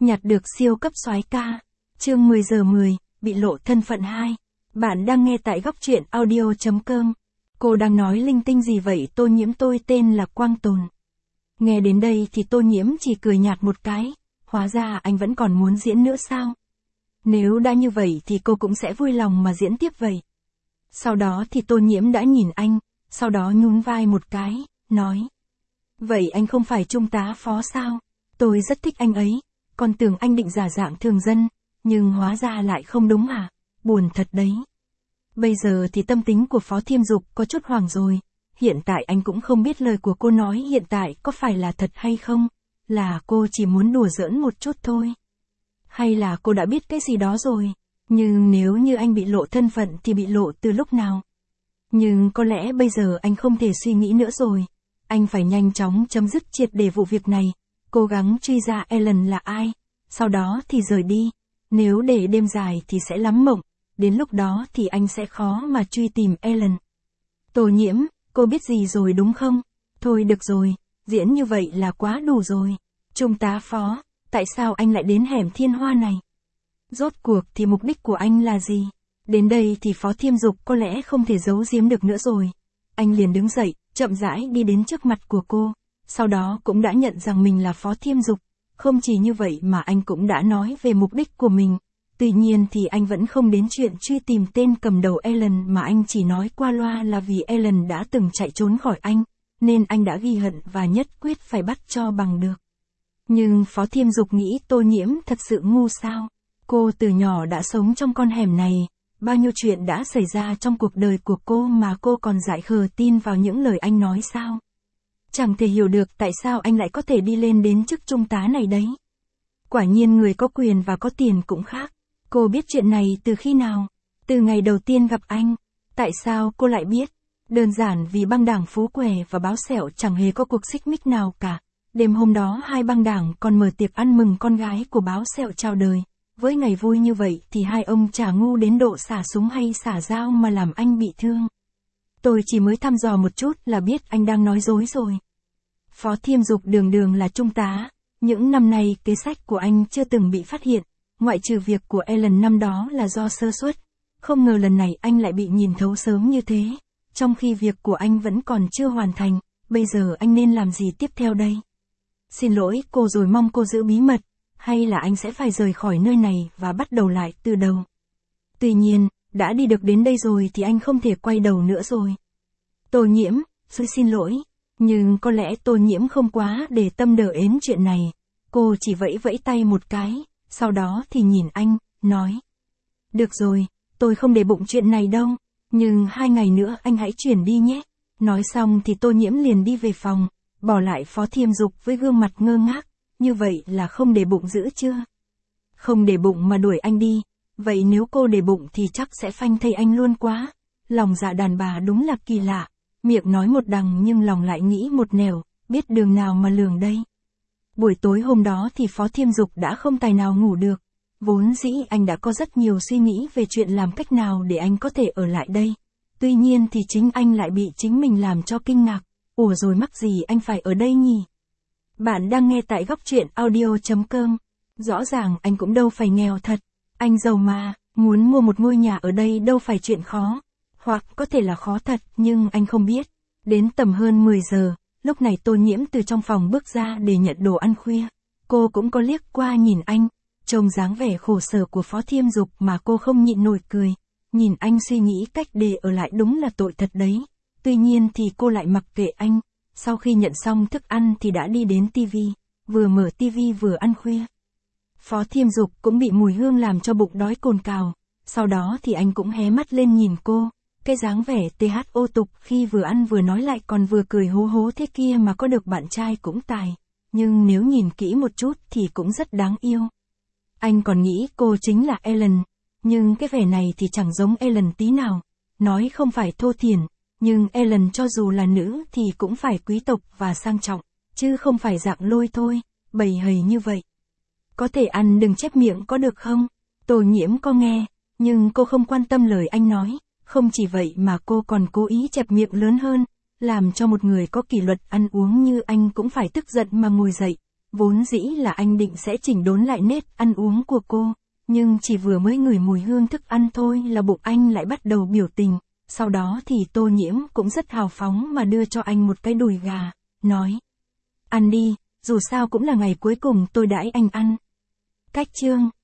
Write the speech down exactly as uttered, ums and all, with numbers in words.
Nhặt được siêu cấp soái ca. Chương mười giờ mười, bị lộ thân phận hai. Bạn đang nghe tại góc truyện audio chấm com. Cô đang nói linh tinh gì vậy? Tô Nhiễm, tôi tên là Quang Tồn. Nghe đến đây thì Tô Nhiễm chỉ cười nhạt một cái. Hóa ra anh vẫn còn muốn diễn nữa sao? Nếu đã như vậy thì cô cũng sẽ vui lòng mà diễn tiếp vậy. Sau đó thì Tô Nhiễm đã nhìn anh, sau đó nhún vai một cái, nói. Vậy anh không phải trung tá phó sao? Tôi rất thích anh ấy, còn tưởng anh định giả dạng thường dân, nhưng hóa ra lại không đúng à? Buồn thật đấy. Bây giờ thì tâm tính của Phó Thiêm Dục có chút hoảng rồi. Hiện tại anh cũng không biết lời của cô nói hiện tại có phải là thật hay không, là cô chỉ muốn đùa giỡn một chút thôi. Hay là cô đã biết cái gì đó rồi, nhưng nếu như anh bị lộ thân phận thì bị lộ từ lúc nào? Nhưng có lẽ bây giờ anh không thể suy nghĩ nữa rồi. Anh phải nhanh chóng chấm dứt triệt để vụ việc này, cố gắng truy ra Ellen là ai, sau đó thì rời đi. Nếu để đêm dài thì sẽ lắm mộng, đến lúc đó thì anh sẽ khó mà truy tìm Ellen. Tô Nhiễm, cô biết gì rồi đúng không? Thôi được rồi, diễn như vậy là quá đủ rồi. Trung tá Phó, tại sao anh lại đến hẻm Thiên Hoa này? Rốt cuộc thì mục đích của anh là gì? Đến đây thì Phó Thiêm Dục có lẽ không thể giấu giếm được nữa rồi. Anh liền đứng dậy, chậm rãi đi đến trước mặt của cô, sau đó cũng đã nhận rằng mình là Phó Thiêm Dục. Không chỉ như vậy mà anh cũng đã nói về mục đích của mình. Tuy nhiên thì anh vẫn không đến chuyện truy tìm tên cầm đầu Ellen, mà anh chỉ nói qua loa là vì Ellen đã từng chạy trốn khỏi anh, nên anh đã ghi hận và nhất quyết phải bắt cho bằng được. Nhưng Phó Thiêm Dục nghĩ Tô Nhiễm thật sự ngu sao? Cô từ nhỏ đã sống trong con hẻm này, bao nhiêu chuyện đã xảy ra trong cuộc đời của cô mà cô còn dại khờ tin vào những lời anh nói sao? Chẳng thể hiểu được tại sao anh lại có thể đi lên đến chức trung tá này đấy. Quả nhiên người có quyền và có tiền cũng khác. Cô biết chuyện này từ khi nào? Từ ngày đầu tiên gặp anh. Tại sao cô lại biết? Đơn giản vì băng đảng Phú Què và Báo Sẹo chẳng hề có cuộc xích mích nào cả. Đêm hôm đó hai băng đảng còn mở tiệc ăn mừng con gái của Báo Sẹo chào đời. Với ngày vui như vậy thì hai ông chả ngu đến độ xả súng hay xả dao mà làm anh bị thương. Tôi chỉ mới thăm dò một chút là biết anh đang nói dối rồi. Phó Thiêm Dục đường đường là trung tá. Những năm nay kế sách của anh chưa từng bị phát hiện. Ngoại trừ việc của Ellen năm đó là do sơ suất. Không ngờ lần này anh lại bị nhìn thấu sớm như thế. Trong khi việc của anh vẫn còn chưa hoàn thành. Bây giờ anh nên làm gì tiếp theo đây? Xin lỗi cô rồi, mong cô giữ bí mật. Hay là anh sẽ phải rời khỏi nơi này và bắt đầu lại từ đầu? Tuy nhiên, đã đi được đến đây rồi thì anh không thể quay đầu nữa rồi. Tô Nhiễm, tôi xin lỗi. Nhưng có lẽ Tô Nhiễm không quá để tâm đờ ến chuyện này. Cô chỉ vẫy vẫy tay một cái, sau đó thì nhìn anh, nói. Được rồi, tôi không để bụng chuyện này đâu, nhưng hai ngày nữa anh hãy chuyển đi nhé. Nói xong thì Tô Nhiễm liền đi về phòng, bỏ lại Phó Thiêm Dục với gương mặt ngơ ngác. Như vậy là không để bụng dữ chưa? Không để bụng mà đuổi anh đi. Vậy nếu cô để bụng thì chắc sẽ phanh thây anh luôn quá. Lòng dạ đàn bà đúng là kỳ lạ. Miệng nói một đằng nhưng lòng lại nghĩ một nẻo, biết đường nào mà lường đây. Buổi tối hôm đó thì Phó Thiêm Dục đã không tài nào ngủ được. Vốn dĩ anh đã có rất nhiều suy nghĩ về chuyện làm cách nào để anh có thể ở lại đây. Tuy nhiên thì chính anh lại bị chính mình làm cho kinh ngạc. Ủa rồi mắc gì anh phải ở đây nhỉ? Bạn đang nghe tại góc truyện audio chấm com. Rõ ràng anh cũng đâu phải nghèo thật. Anh giàu mà, muốn mua một ngôi nhà ở đây đâu phải chuyện khó. Hoặc có thể là khó thật nhưng anh không biết. Đến tầm hơn mười giờ, lúc này Tô Nhiễm từ trong phòng bước ra để nhận đồ ăn khuya. Cô cũng có liếc qua nhìn anh. Trông dáng vẻ khổ sở của Phó Thiêm Dục mà cô không nhịn nổi cười. Nhìn anh suy nghĩ cách để ở lại đúng là tội thật đấy. Tuy nhiên thì cô lại mặc kệ anh. Sau khi nhận xong thức ăn thì đã đi đến tivi, vừa mở tivi vừa ăn khuya. Phó Thiêm Dục cũng bị mùi hương làm cho bụng đói cồn cào. Sau đó thì anh cũng hé mắt lên nhìn cô. Cái dáng vẻ tê hát ô tục khi vừa ăn vừa nói lại còn vừa cười hố hố thế kia mà có được bạn trai cũng tài. Nhưng nếu nhìn kỹ một chút thì cũng rất đáng yêu. Anh còn nghĩ cô chính là Ellen. Nhưng cái vẻ này thì chẳng giống Ellen tí nào. Nói không phải thô thiển. Nhưng Ellen cho dù là nữ thì cũng phải quý tộc và sang trọng. Chứ không phải dạng lôi thôi, bầy hầy như vậy. Có thể ăn đừng chép miệng có được không? Tô Nhiễm có nghe. Nhưng cô không quan tâm lời anh nói. Không chỉ vậy mà cô còn cố ý chẹp miệng lớn hơn, làm cho một người có kỷ luật ăn uống như anh cũng phải tức giận mà ngồi dậy. Vốn dĩ là anh định sẽ chỉnh đốn lại nết ăn uống của cô, nhưng chỉ vừa mới ngửi mùi hương thức ăn thôi là bụng anh lại bắt đầu biểu tình. Sau đó thì Tô Nhiễm cũng rất hào phóng mà đưa cho anh một cái đùi gà, nói: ăn đi, dù sao cũng là ngày cuối cùng tôi đãi anh ăn. Cách chương